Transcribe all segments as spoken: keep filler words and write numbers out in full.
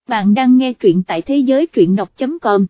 Bạn đang nghe truyện tại thế giới truyện đọc chấm com.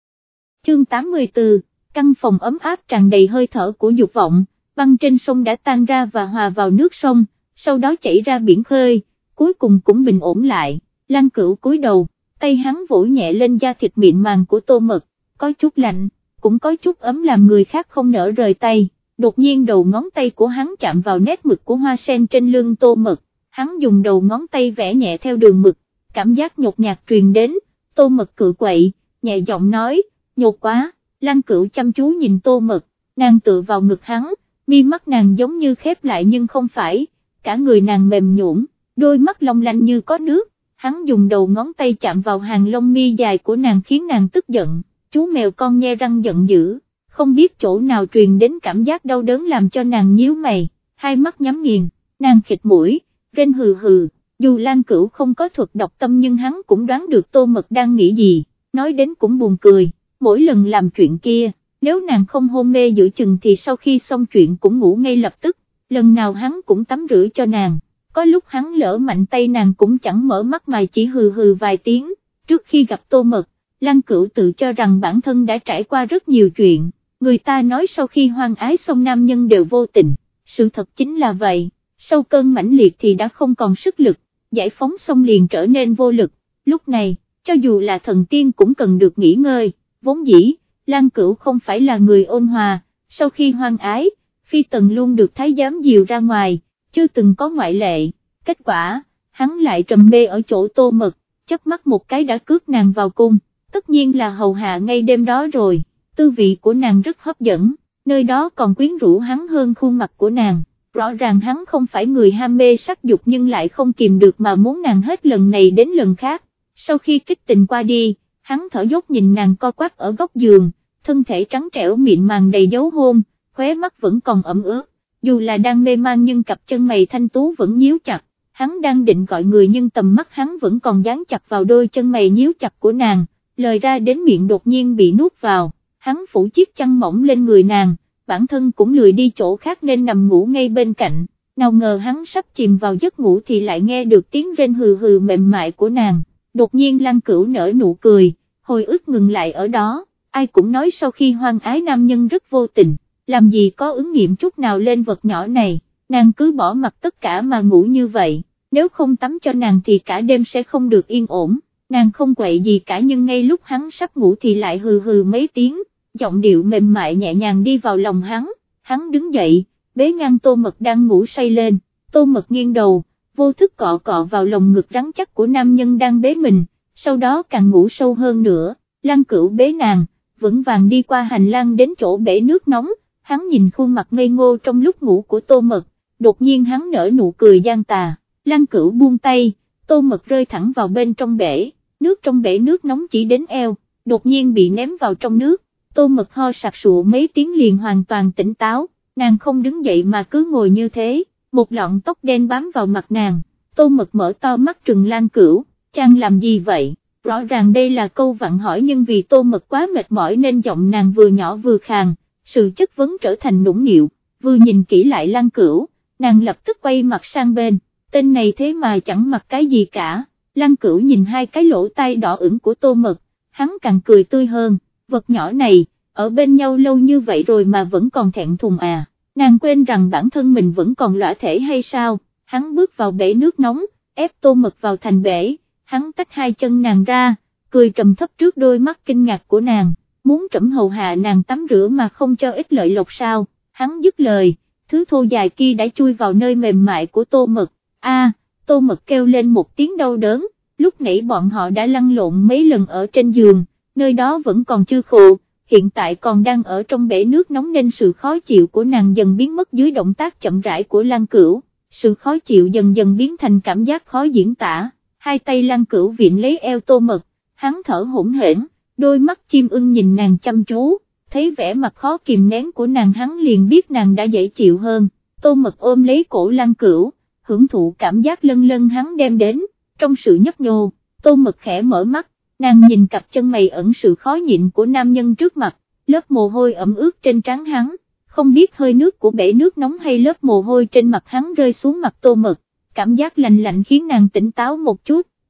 Chương tám mươi tư, căn phòng ấm áp tràn đầy hơi thở của dục vọng, băng trên sông đã tan ra và hòa vào nước sông, sau đó chảy ra biển khơi, cuối cùng cũng bình ổn lại. Lăng Cửu cúi đầu, tay hắn vỗ nhẹ lên da thịt mịn màng của Tô Mật, có chút lạnh, cũng có chút ấm làm người khác không nỡ rời tay. Đột nhiên đầu ngón tay của hắn chạm vào nét mực của hoa sen trên lưng Tô Mật, hắn dùng đầu ngón tay vẽ nhẹ theo đường mực, cảm giác nhột nhạt truyền đến. Tô Mật cự quậy, nhẹ giọng nói, nhột quá. Lăng Cửu chăm chú nhìn Tô Mật, nàng tựa vào ngực hắn, mi mắt nàng giống như khép lại nhưng không phải, cả người nàng mềm nhũn, đôi mắt long lanh như có nước. Hắn dùng đầu ngón tay chạm vào hàng lông mi dài của nàng khiến nàng tức giận, chú mèo con nhe răng giận dữ, không biết chỗ nào truyền đến cảm giác đau đớn làm cho nàng nhíu mày, hai mắt nhắm nghiền, nàng khịt mũi, rên hừ hừ. Dù Lăng Cửu không có thuật đọc tâm nhưng hắn cũng đoán được Tô Mật đang nghĩ gì, nói đến cũng buồn cười, mỗi lần làm chuyện kia, nếu nàng không hôn mê giữa chừng thì sau khi xong chuyện cũng ngủ ngay lập tức, lần nào hắn cũng tắm rửa cho nàng, có lúc hắn lỡ mạnh tay nàng cũng chẳng mở mắt mà chỉ hừ hừ vài tiếng. Trước khi gặp Tô Mật, Lăng Cửu tự cho rằng bản thân đã trải qua rất nhiều chuyện, người ta nói sau khi hoang ái xong nam nhân đều vô tình, sự thật chính là vậy, sau cơn mãnh liệt thì đã không còn sức lực, giải phóng xong liền trở nên vô lực, lúc này, cho dù là thần tiên cũng cần được nghỉ ngơi, vốn dĩ, Lăng Cửu không phải là người ôn hòa, sau khi hoang ái, phi tần luôn được thái giám dìu ra ngoài, chưa từng có ngoại lệ, kết quả, hắn lại trầm mê ở chỗ Tô Mật, chớp mắt một cái đã cướp nàng vào cung, tất nhiên là hầu hạ ngay đêm đó rồi, tư vị của nàng rất hấp dẫn, nơi đó còn quyến rũ hắn hơn khuôn mặt của nàng. Rõ ràng hắn không phải người ham mê sắc dục nhưng lại không kìm được mà muốn nàng hết lần này đến lần khác. Sau khi kích tình qua đi, hắn thở dốc nhìn nàng co quắp ở góc giường, thân thể trắng trẻo mịn màng đầy dấu hôn, khóe mắt vẫn còn ẩm ướt, dù là đang mê man nhưng cặp chân mày thanh tú vẫn nhíu chặt, hắn đang định gọi người nhưng tầm mắt hắn vẫn còn dán chặt vào đôi chân mày nhíu chặt của nàng, lời ra đến miệng đột nhiên bị nuốt vào, hắn phủ chiếc chăn mỏng lên người nàng. Bản thân cũng lười đi chỗ khác nên nằm ngủ ngay bên cạnh, nào ngờ hắn sắp chìm vào giấc ngủ thì lại nghe được tiếng rên hừ hừ mềm mại của nàng, đột nhiên Lăng Cửu nở nụ cười, hồi ức ngừng lại ở đó, ai cũng nói sau khi hoang ái nam nhân rất vô tình, làm gì có ứng nghiệm chút nào lên vật nhỏ này, nàng cứ bỏ mặc tất cả mà ngủ như vậy, nếu không tắm cho nàng thì cả đêm sẽ không được yên ổn, nàng không quậy gì cả nhưng ngay lúc hắn sắp ngủ thì lại hừ hừ mấy tiếng. Giọng điệu mềm mại nhẹ nhàng đi vào lòng hắn, hắn đứng dậy, bế ngang Tô Mật đang ngủ say lên, Tô Mật nghiêng đầu, vô thức cọ cọ vào lồng ngực rắn chắc của nam nhân đang bế mình, sau đó càng ngủ sâu hơn nữa. Lăng Cửu bế nàng, vững vàng đi qua hành lang đến chỗ bể nước nóng, hắn nhìn khuôn mặt ngây ngô trong lúc ngủ của Tô Mật, đột nhiên hắn nở nụ cười gian tà, Lăng Cửu buông tay, Tô Mật rơi thẳng vào bên trong bể, nước trong bể nước nóng chỉ đến eo, đột nhiên bị ném vào trong nước. Tô Mật ho sặc sụa mấy tiếng liền hoàn toàn tỉnh táo, nàng không đứng dậy mà cứ ngồi như thế, một lọn tóc đen bám vào mặt nàng, Tô Mật mở to mắt trừng Lăng Cửu, chàng làm gì vậy, rõ ràng đây là câu vặn hỏi nhưng vì Tô Mật quá mệt mỏi nên giọng nàng vừa nhỏ vừa khàn, sự chất vấn trở thành nũng nịu, vừa nhìn kỹ lại Lăng Cửu, nàng lập tức quay mặt sang bên, tên này thế mà chẳng mặc cái gì cả, Lăng Cửu nhìn hai cái lỗ tai đỏ ửng của Tô Mật, hắn càng cười tươi hơn. Vật nhỏ này, ở bên nhau lâu như vậy rồi mà vẫn còn thẹn thùng à, nàng quên rằng bản thân mình vẫn còn lõa thể hay sao, hắn bước vào bể nước nóng, ép Tô Mật vào thành bể, hắn tách hai chân nàng ra, cười trầm thấp trước đôi mắt kinh ngạc của nàng, muốn trẫm hầu hạ nàng tắm rửa mà không cho ít lợi lộc sao, hắn dứt lời, thứ thô dài kia đã chui vào nơi mềm mại của Tô Mật, a, Tô Mật kêu lên một tiếng đau đớn, lúc nãy bọn họ đã lăn lộn mấy lần ở trên giường, nơi đó vẫn còn chưa khô, hiện tại còn đang ở trong bể nước nóng nên sự khó chịu của nàng dần biến mất dưới động tác chậm rãi của Lăng Cửu, sự khó chịu dần dần biến thành cảm giác khó diễn tả, hai tay Lăng Cửu viện lấy eo Tô Mật, hắn thở hổn hển, đôi mắt chim ưng nhìn nàng chăm chú, thấy vẻ mặt khó kìm nén của nàng hắn liền biết nàng đã dễ chịu hơn, Tô Mật ôm lấy cổ Lăng Cửu, hưởng thụ cảm giác lân lân hắn đem đến, trong sự nhấp nhô, Tô Mật khẽ mở mắt. Nàng nhìn cặp chân mày ẩn sự khó nhịn của nam nhân trước mặt, lớp mồ hôi ẩm ướt trên trán hắn, không biết hơi nước của bể nước nóng hay lớp mồ hôi trên mặt hắn rơi xuống mặt Tô Mật, cảm giác lạnh lạnh khiến nàng tỉnh táo một chút,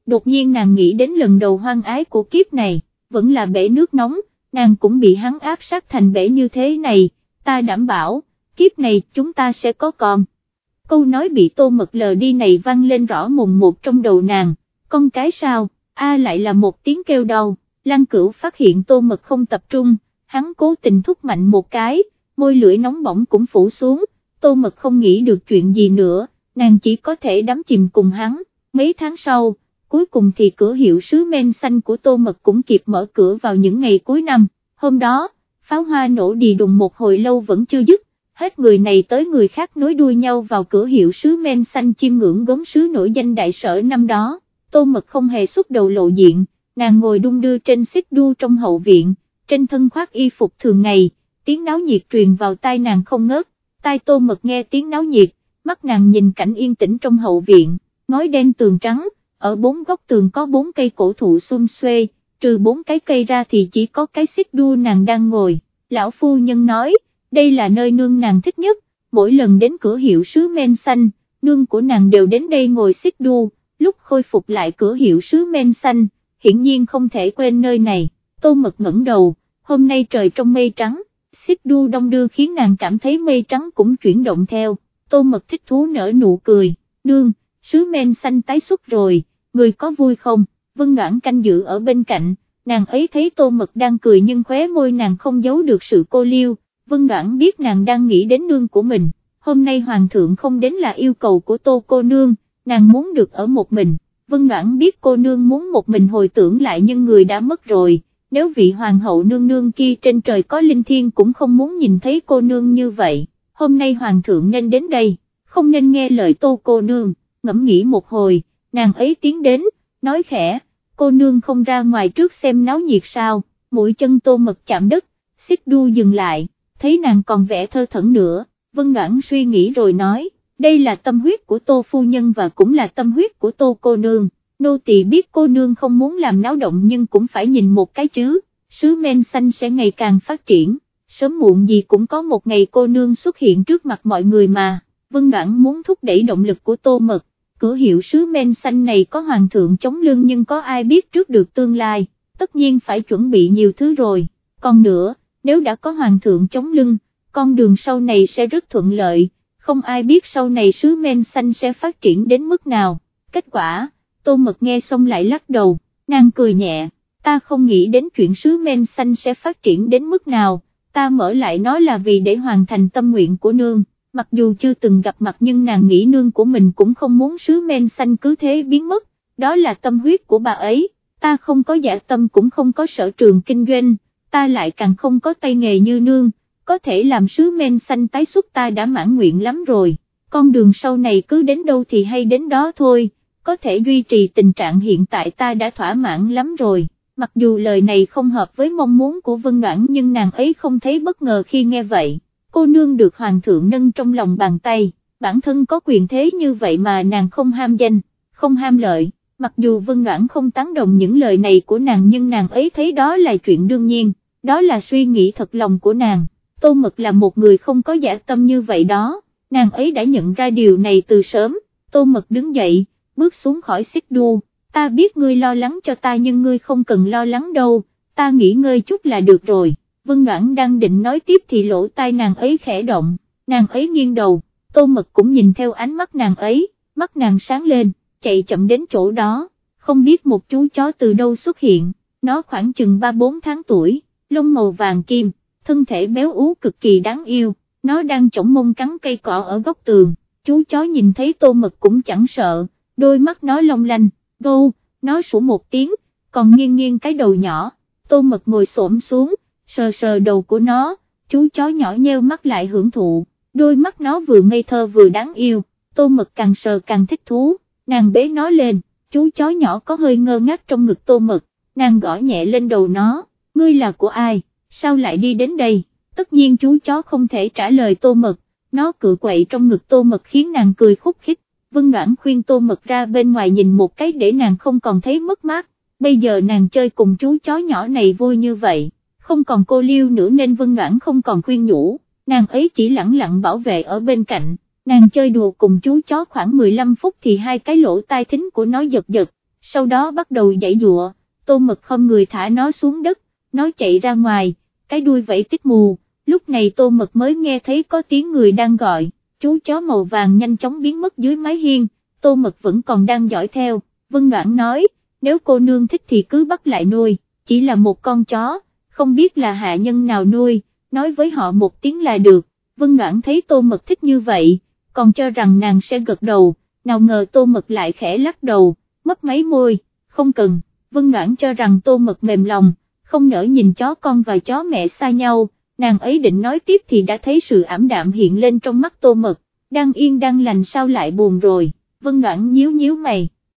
đột nhiên nàng nghĩ đến lần đầu hoang ái của kiếp này, vẫn là bể nước nóng, nàng cũng bị hắn áp sát thành bể như thế này, ta đảm bảo, kiếp này chúng ta sẽ có con. Câu nói bị Tô Mật lờ đi này vang lên rõ mồn một trong đầu nàng, con cái sao, a lại là một tiếng kêu đau, Lăng Cửu phát hiện Tô Mật không tập trung, hắn cố tình thúc mạnh một cái, môi lưỡi nóng bỏng cũng phủ xuống, Tô Mật không nghĩ được chuyện gì nữa, nàng chỉ có thể đắm chìm cùng hắn, mấy tháng sau, cuối cùng thì cửa hiệu sứ men xanh của Tô Mật cũng kịp mở cửa vào những ngày cuối năm, hôm đó, pháo hoa nổ đì đùng một hồi lâu vẫn chưa dứt, hết người này tới người khác nối đuôi nhau vào cửa hiệu sứ men xanh chiêm ngưỡng gốm sứ nổi danh đại sở năm đó, Tô Mật không hề xuất đầu lộ diện, nàng ngồi đung đưa trên xích đu trong hậu viện, trên thân khoác y phục thường ngày, tiếng náo nhiệt truyền vào tai nàng không ngớt, tai Tô Mật nghe tiếng náo nhiệt, mắt nàng nhìn cảnh yên tĩnh trong hậu viện, ngói đen tường trắng, ở bốn góc tường có bốn cây cổ thụ xum xuê, trừ bốn cái cây ra thì chỉ có cái xích đu nàng đang ngồi, lão phu nhân nói, đây là nơi nương nàng thích nhất, mỗi lần đến cửa hiệu sứ men xanh, nương của nàng đều đến đây ngồi xích đu, lúc khôi phục lại cửa hiệu sứ men xanh, hiển nhiên không thể quên nơi này, Tô Mật ngẩng đầu, hôm nay trời trong mây trắng, xích đu đông đưa khiến nàng cảm thấy mây trắng cũng chuyển động theo, Tô Mật thích thú nở nụ cười, nương, sứ men xanh tái xuất rồi, người có vui không, Vân Noãn canh giữ ở bên cạnh, nàng ấy thấy Tô Mật đang cười nhưng khóe môi nàng không giấu được sự cô liêu, Vân Noãn biết nàng đang nghĩ đến nương của mình, hôm nay hoàng thượng không đến là yêu cầu của Tô cô nương, nàng muốn được ở một mình, Vân Noãn biết cô nương muốn một mình hồi tưởng lại nhưng người đã mất rồi, nếu vị hoàng hậu nương nương kia trên trời có linh thiêng cũng không muốn nhìn thấy cô nương như vậy, hôm nay hoàng thượng nên đến đây, không nên nghe lời Tô cô nương, ngẫm nghĩ một hồi, nàng ấy tiến đến, nói khẽ, cô nương không ra ngoài trước xem náo nhiệt sao, mũi chân Tô Mật chạm đất, xích đu dừng lại, thấy nàng còn vẻ thơ thẩn nữa, Vân Noãn suy nghĩ rồi nói, đây là tâm huyết của Tô phu nhân và cũng là tâm huyết của Tô cô nương, nô tỳ biết cô nương không muốn làm náo động nhưng cũng phải nhìn một cái chứ, sứ men xanh sẽ ngày càng phát triển, sớm muộn gì cũng có một ngày cô nương xuất hiện trước mặt mọi người mà, Vân Noãn muốn thúc đẩy động lực của Tô Mật. Cửa hiệu sứ men xanh này có hoàng thượng chống lưng nhưng có ai biết trước được tương lai, tất nhiên phải chuẩn bị nhiều thứ rồi, còn nữa, nếu đã có hoàng thượng chống lưng, con đường sau này sẽ rất thuận lợi, không ai biết sau này sứ men xanh sẽ phát triển đến mức nào, kết quả, Tô Mật nghe xong lại lắc đầu, nàng cười nhẹ, ta không nghĩ đến chuyện sứ men xanh sẽ phát triển đến mức nào, ta mở lại nói là vì để hoàn thành tâm nguyện của nương. Mặc dù chưa từng gặp mặt nhưng nàng nghĩ nương của mình cũng không muốn sứ men xanh cứ thế biến mất, đó là tâm huyết của bà ấy, ta không có dạ tâm cũng không có sở trường kinh doanh, ta lại càng không có tay nghề như nương, có thể làm sứ men xanh tái xuất ta đã mãn nguyện lắm rồi, con đường sau này cứ đến đâu thì hay đến đó thôi, có thể duy trì tình trạng hiện tại ta đã thỏa mãn lắm rồi. Mặc dù lời này không hợp với mong muốn của Vân Noãn nhưng nàng ấy không thấy bất ngờ khi nghe vậy. Cô nương được hoàng thượng nâng trong lòng bàn tay, bản thân có quyền thế như vậy mà nàng không ham danh, không ham lợi, mặc dù Vân Noãn không tán đồng những lời này của nàng nhưng nàng ấy thấy đó là chuyện đương nhiên, đó là suy nghĩ thật lòng của nàng, Tô Mật là một người không có dã tâm như vậy đó, nàng ấy đã nhận ra điều này từ sớm, Tô Mật đứng dậy, bước xuống khỏi xích đu, ta biết ngươi lo lắng cho ta nhưng ngươi không cần lo lắng đâu, ta nghỉ ngơi chút là được rồi. Vân Noãn đang định nói tiếp thì lỗ tai nàng ấy khẽ động, nàng ấy nghiêng đầu, Tô Mật cũng nhìn theo ánh mắt nàng ấy, mắt nàng sáng lên, chạy chậm đến chỗ đó, không biết một chú chó từ đâu xuất hiện, nó khoảng chừng ba bốn tháng tuổi, lông màu vàng kim, thân thể béo ú cực kỳ đáng yêu, nó đang chổng mông cắn cây cỏ ở góc tường, chú chó nhìn thấy Tô Mật cũng chẳng sợ, đôi mắt nó long lanh, gâu, nó sủa một tiếng, còn nghiêng nghiêng cái đầu nhỏ, Tô Mật ngồi xổm xuống, sờ sờ đầu của nó, chú chó nhỏ nheo mắt lại hưởng thụ, đôi mắt nó vừa ngây thơ vừa đáng yêu, Tô Mật càng sờ càng thích thú, nàng bế nó lên, chú chó nhỏ có hơi ngơ ngác trong ngực Tô Mật, nàng gõ nhẹ lên đầu nó, ngươi là của ai, sao lại đi đến đây, tất nhiên chú chó không thể trả lời Tô Mật, nó cựa quậy trong ngực Tô Mật khiến nàng cười khúc khích, Vân Noãn khuyên Tô Mật ra bên ngoài nhìn một cái để nàng không còn thấy mất mát, bây giờ nàng chơi cùng chú chó nhỏ này vui như vậy. Không còn cô liêu nữa nên Vân Noãn không còn khuyên nhủ, nàng ấy chỉ lẳng lặng bảo vệ ở bên cạnh, nàng chơi đùa cùng chú chó khoảng mười lăm phút thì hai cái lỗ tai thính của nó giật giật, sau đó bắt đầu giãy giụa. Tô Mật không người thả nó xuống đất, nó chạy ra ngoài, cái đuôi vẫy tít mù. Lúc này Tô Mật mới nghe thấy có tiếng người đang gọi, chú chó màu vàng nhanh chóng biến mất dưới mái hiên. Tô Mật vẫn còn đang dõi theo. Vân Đoản nói, nếu cô nương thích thì cứ bắt lại nuôi, chỉ là một con chó, không biết là hạ nhân nào nuôi, nói với họ một tiếng là được. Vân Đoản thấy Tô Mật thích như vậy, còn cho rằng nàng sẽ gật đầu, nào ngờ Tô Mật lại khẽ lắc đầu, mấp máy môi, không cần. Vân Đoản cho rằng Tô Mật mềm lòng, không nỡ nhìn chó con và chó mẹ xa nhau, nàng ấy định nói tiếp thì đã thấy sự ảm đạm hiện lên trong mắt Tô Mật, đang yên đang lành sao lại buồn rồi. Vân Đoản nhíu nhíu mày.